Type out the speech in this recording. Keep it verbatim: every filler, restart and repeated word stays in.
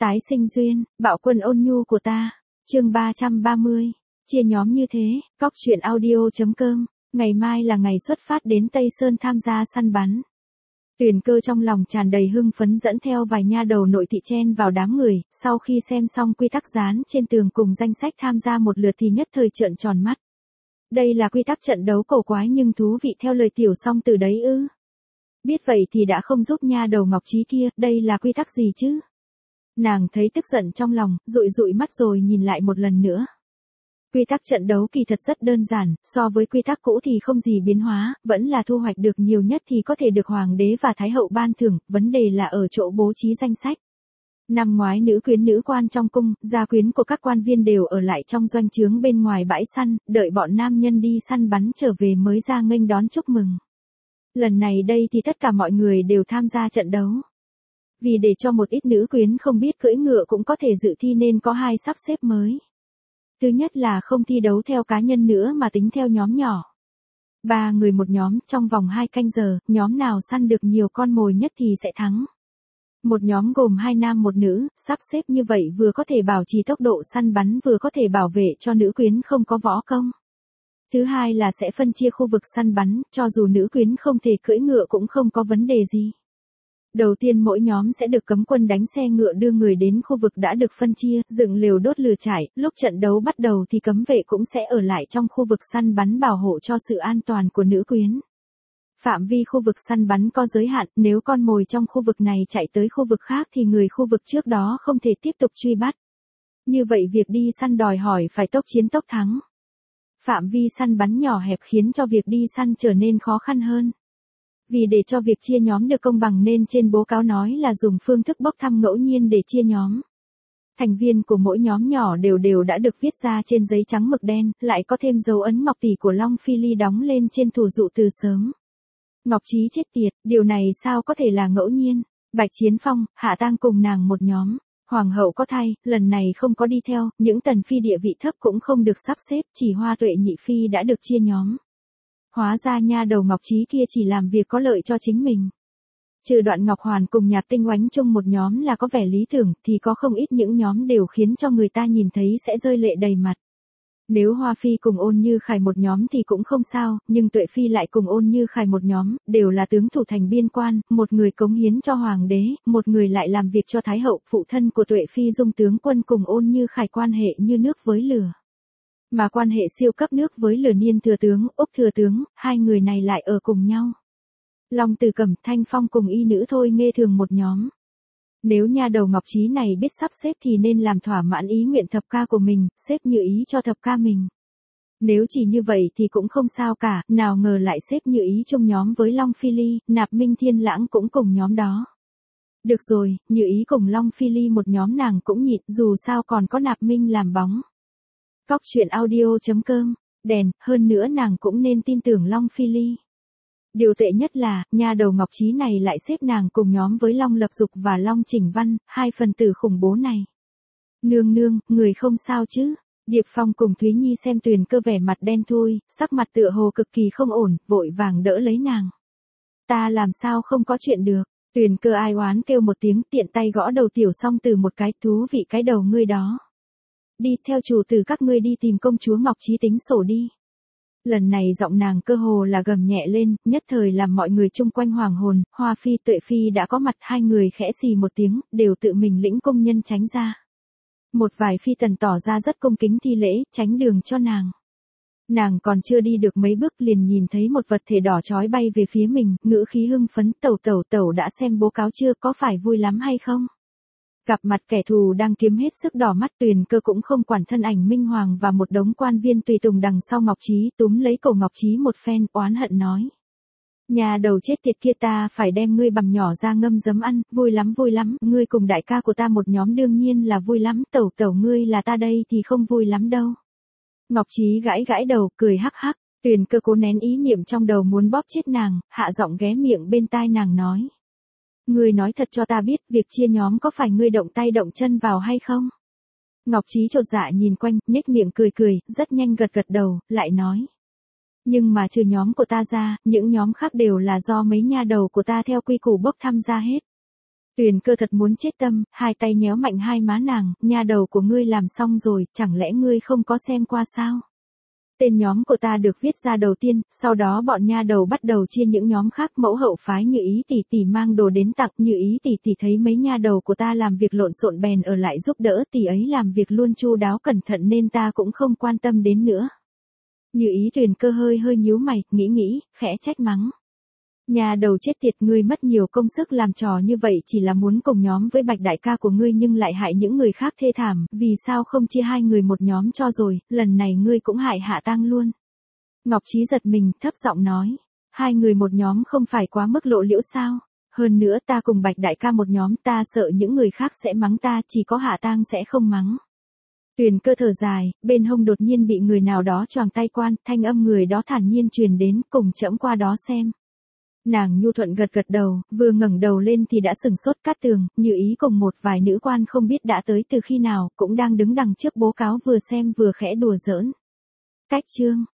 Tái sinh duyên, bạo quân ôn nhu của ta. Chương ba trăm ba mươi. Chia nhóm như thế, Cóc truyện audio.com. Ngày mai là ngày xuất phát đến Tây Sơn tham gia săn bắn. Tuyền Cơ trong lòng tràn đầy hưng phấn dẫn theo vài nha đầu nội thị chen vào đám người, sau khi xem xong quy tắc dán trên tường cùng danh sách tham gia một lượt thì nhất thời trợn tròn mắt. Đây là quy tắc trận đấu cổ quái nhưng thú vị theo lời tiểu song từ đấy ư. Biết vậy thì đã không giúp nha đầu Ngọc Trí kia, đây là quy tắc gì chứ? Nàng thấy tức giận trong lòng, dụi dụi mắt rồi nhìn lại một lần nữa. Quy tắc trận đấu kỳ thật rất đơn giản, so với quy tắc cũ thì không gì biến hóa, vẫn là thu hoạch được nhiều nhất thì có thể được hoàng đế và thái hậu ban thưởng, vấn đề là ở chỗ bố trí danh sách. Năm ngoái nữ quyến nữ quan trong cung, gia quyến của các quan viên đều ở lại trong doanh trướng bên ngoài bãi săn, đợi bọn nam nhân đi săn bắn trở về mới ra nghênh đón chúc mừng. Lần này đây thì tất cả mọi người đều tham gia trận đấu. Vì để cho một ít nữ quyến không biết cưỡi ngựa cũng có thể dự thi nên có hai sắp xếp mới. Thứ nhất là không thi đấu theo cá nhân nữa mà tính theo nhóm nhỏ. Ba người một nhóm, trong vòng hai canh giờ, nhóm nào săn được nhiều con mồi nhất thì sẽ thắng. Một nhóm gồm hai nam một nữ, sắp xếp như vậy vừa có thể bảo trì tốc độ săn bắn vừa có thể bảo vệ cho nữ quyến không có võ công. Thứ hai là sẽ phân chia khu vực săn bắn, cho dù nữ quyến không thể cưỡi ngựa cũng không có vấn đề gì. Đầu tiên mỗi nhóm sẽ được cấm quân đánh xe ngựa đưa người đến khu vực đã được phân chia, dựng lều đốt lửa trại, lúc trận đấu bắt đầu thì cấm vệ cũng sẽ ở lại trong khu vực săn bắn bảo hộ cho sự an toàn của nữ quyến. Phạm vi khu vực săn bắn có giới hạn, nếu con mồi trong khu vực này chạy tới khu vực khác thì người khu vực trước đó không thể tiếp tục truy bắt. Như vậy việc đi săn đòi hỏi phải tốc chiến tốc thắng. Phạm vi săn bắn nhỏ hẹp khiến cho việc đi săn trở nên khó khăn hơn. Vì để cho việc chia nhóm được công bằng nên trên bố cáo nói là dùng phương thức bốc thăm ngẫu nhiên để chia nhóm. Thành viên của mỗi nhóm nhỏ đều đều đã được viết ra trên giấy trắng mực đen, lại có thêm dấu ấn ngọc tỷ của Long Phi Ly đóng lên trên thủ dụ từ sớm. Ngọc Trí chết tiệt, điều này sao có thể là ngẫu nhiên? Bạch Chiến Phong, Hạ Tang cùng nàng một nhóm. Hoàng hậu có thay, lần này không có đi theo, những tần phi địa vị thấp cũng không được sắp xếp, chỉ Hoa Tuệ nhị phi đã được chia nhóm. Hóa ra nha đầu Ngọc Trí kia chỉ làm việc có lợi cho chính mình. Trừ Đoạn Ngọc Hoàn cùng Nhạc Tinh Oánh chung một nhóm là có vẻ lý tưởng, thì có không ít những nhóm đều khiến cho người ta nhìn thấy sẽ rơi lệ đầy mặt. Nếu Hoa Phi cùng Ôn Như Khải một nhóm thì cũng không sao, nhưng Tuệ Phi lại cùng Ôn Như Khải một nhóm, đều là tướng thủ thành biên quan, một người cống hiến cho hoàng đế, một người lại làm việc cho thái hậu. Phụ thân của Tuệ Phi Dung tướng quân cùng Ôn Như Khải quan hệ như nước với lửa. Mà quan hệ siêu cấp nước với lửa Niên thừa tướng, Úc thừa tướng, hai người này lại ở cùng nhau. Long Từ Cẩm, Thanh Phong cùng y nữ Thôi Nghê thường một nhóm. Nếu nha đầu Ngọc Trí này biết sắp xếp thì nên làm thỏa mãn ý nguyện thập ca của mình, xếp như ý cho thập ca mình. Nếu chỉ như vậy thì cũng không sao cả, nào ngờ lại xếp như ý chung nhóm với Long Phi Ly, Nạp Minh Thiên Lãng cũng cùng nhóm đó. Được rồi, như ý cùng Long Phi Ly một nhóm nàng cũng nhịn, dù sao còn có Nạp Minh làm bóng. Cóc truyện audio.com, đèn, hơn nữa nàng cũng nên tin tưởng Long Phi Ly. Điều tệ nhất là, nha đầu Ngọc Trí này lại xếp nàng cùng nhóm với Long Lập Dục và Long Chỉnh Văn, hai phần tử khủng bố này. Nương nương, người không sao chứ? Điệp Phong cùng Thúy Nhi xem Tuyền Cơ vẻ mặt đen thui, sắc mặt tựa hồ cực kỳ không ổn, vội vàng đỡ lấy nàng. Ta làm sao không có chuyện được? Tuyền Cơ ai oán kêu một tiếng, tiện tay gõ đầu Tiểu Song Từ một cái, thú vị cái đầu ngươi đó. Đi theo chủ tử các ngươi đi tìm công chúa Ngọc Trí tính sổ đi. Lần này giọng nàng cơ hồ là gầm nhẹ lên, nhất thời làm mọi người chung quanh hoàng hồn. Hoa Phi Tuệ Phi đã có mặt, hai người khẽ xì một tiếng, đều tự mình lĩnh công nhân tránh ra. Một vài phi tần tỏ ra rất cung kính thi lễ, tránh đường cho nàng. Nàng còn chưa đi được mấy bước liền nhìn thấy một vật thể đỏ chói bay về phía mình, ngữ khí hưng phấn, tẩu tẩu tẩu đã xem bố cáo chưa, có phải vui lắm hay không? Gặp mặt kẻ thù đang kiếm hết sức đỏ mắt, Tuyền Cơ cũng không quản thân ảnh Minh Hoàng và một đống quan viên tùy tùng đằng sau Ngọc Trí, túm lấy cổ Ngọc Trí một phen, oán hận nói. Nhà đầu chết tiệt kia, ta phải đem ngươi bằm nhỏ ra ngâm giấm ăn, vui lắm vui lắm, ngươi cùng đại ca của ta một nhóm đương nhiên là vui lắm, tẩu tẩu ngươi là ta đây thì không vui lắm đâu. Ngọc Trí gãi gãi đầu, cười hắc hắc, Tuyền Cơ cố nén ý niệm trong đầu muốn bóp chết nàng, hạ giọng ghé miệng bên tai nàng nói. Ngươi nói thật cho ta biết, việc chia nhóm có phải ngươi động tay động chân vào hay không? Ngọc Trí chột dạ nhìn quanh, nhếch miệng cười cười, rất nhanh gật gật đầu, lại nói. Nhưng mà trừ nhóm của ta ra, những nhóm khác đều là do mấy nha đầu của ta theo quy củ bốc thăm ra hết. Tuyền Cơ thật muốn chết tâm, hai tay nhéo mạnh hai má nàng, nha đầu của ngươi làm xong rồi, chẳng lẽ ngươi không có xem qua sao? Tên nhóm của ta được viết ra đầu tiên, sau đó bọn nha đầu bắt đầu chia những nhóm khác. Mẫu hậu phái Như Ý tỷ tỷ mang đồ đến tặng. Như Ý tỷ tỷ thấy mấy nha đầu của ta làm việc lộn xộn bèn ở lại giúp đỡ, tỷ ấy làm việc luôn chu đáo cẩn thận nên ta cũng không quan tâm đến nữa. Như Ý Tuyền Cơ hơi hơi nhíu mày, nghĩ nghĩ, khẽ trách mắng. Nhà đầu chết tiệt, ngươi mất nhiều công sức làm trò như vậy chỉ là muốn cùng nhóm với Bạch đại ca của ngươi nhưng lại hại những người khác thê thảm, vì sao không chia hai người một nhóm cho rồi, lần này ngươi cũng hại Hạ Tang luôn. Ngọc Trí giật mình, thấp giọng nói, hai người một nhóm không phải quá mức lộ liễu sao? Hơn nữa ta cùng Bạch đại ca một nhóm, ta sợ những người khác sẽ mắng ta, chỉ có Hạ Tang sẽ không mắng. Tuyền Cơ thở dài, bên hông đột nhiên bị người nào đó choàng tay quan, thanh âm người đó thản nhiên truyền đến, cùng trẫm qua đó xem. Nàng nhu thuận gật gật đầu, vừa ngẩng đầu lên thì đã sừng sốt. Cát Tường, Như Ý cùng một vài nữ quan không biết đã tới từ khi nào, cũng đang đứng đằng trước bố cáo vừa xem vừa khẽ đùa giỡn. Cách chương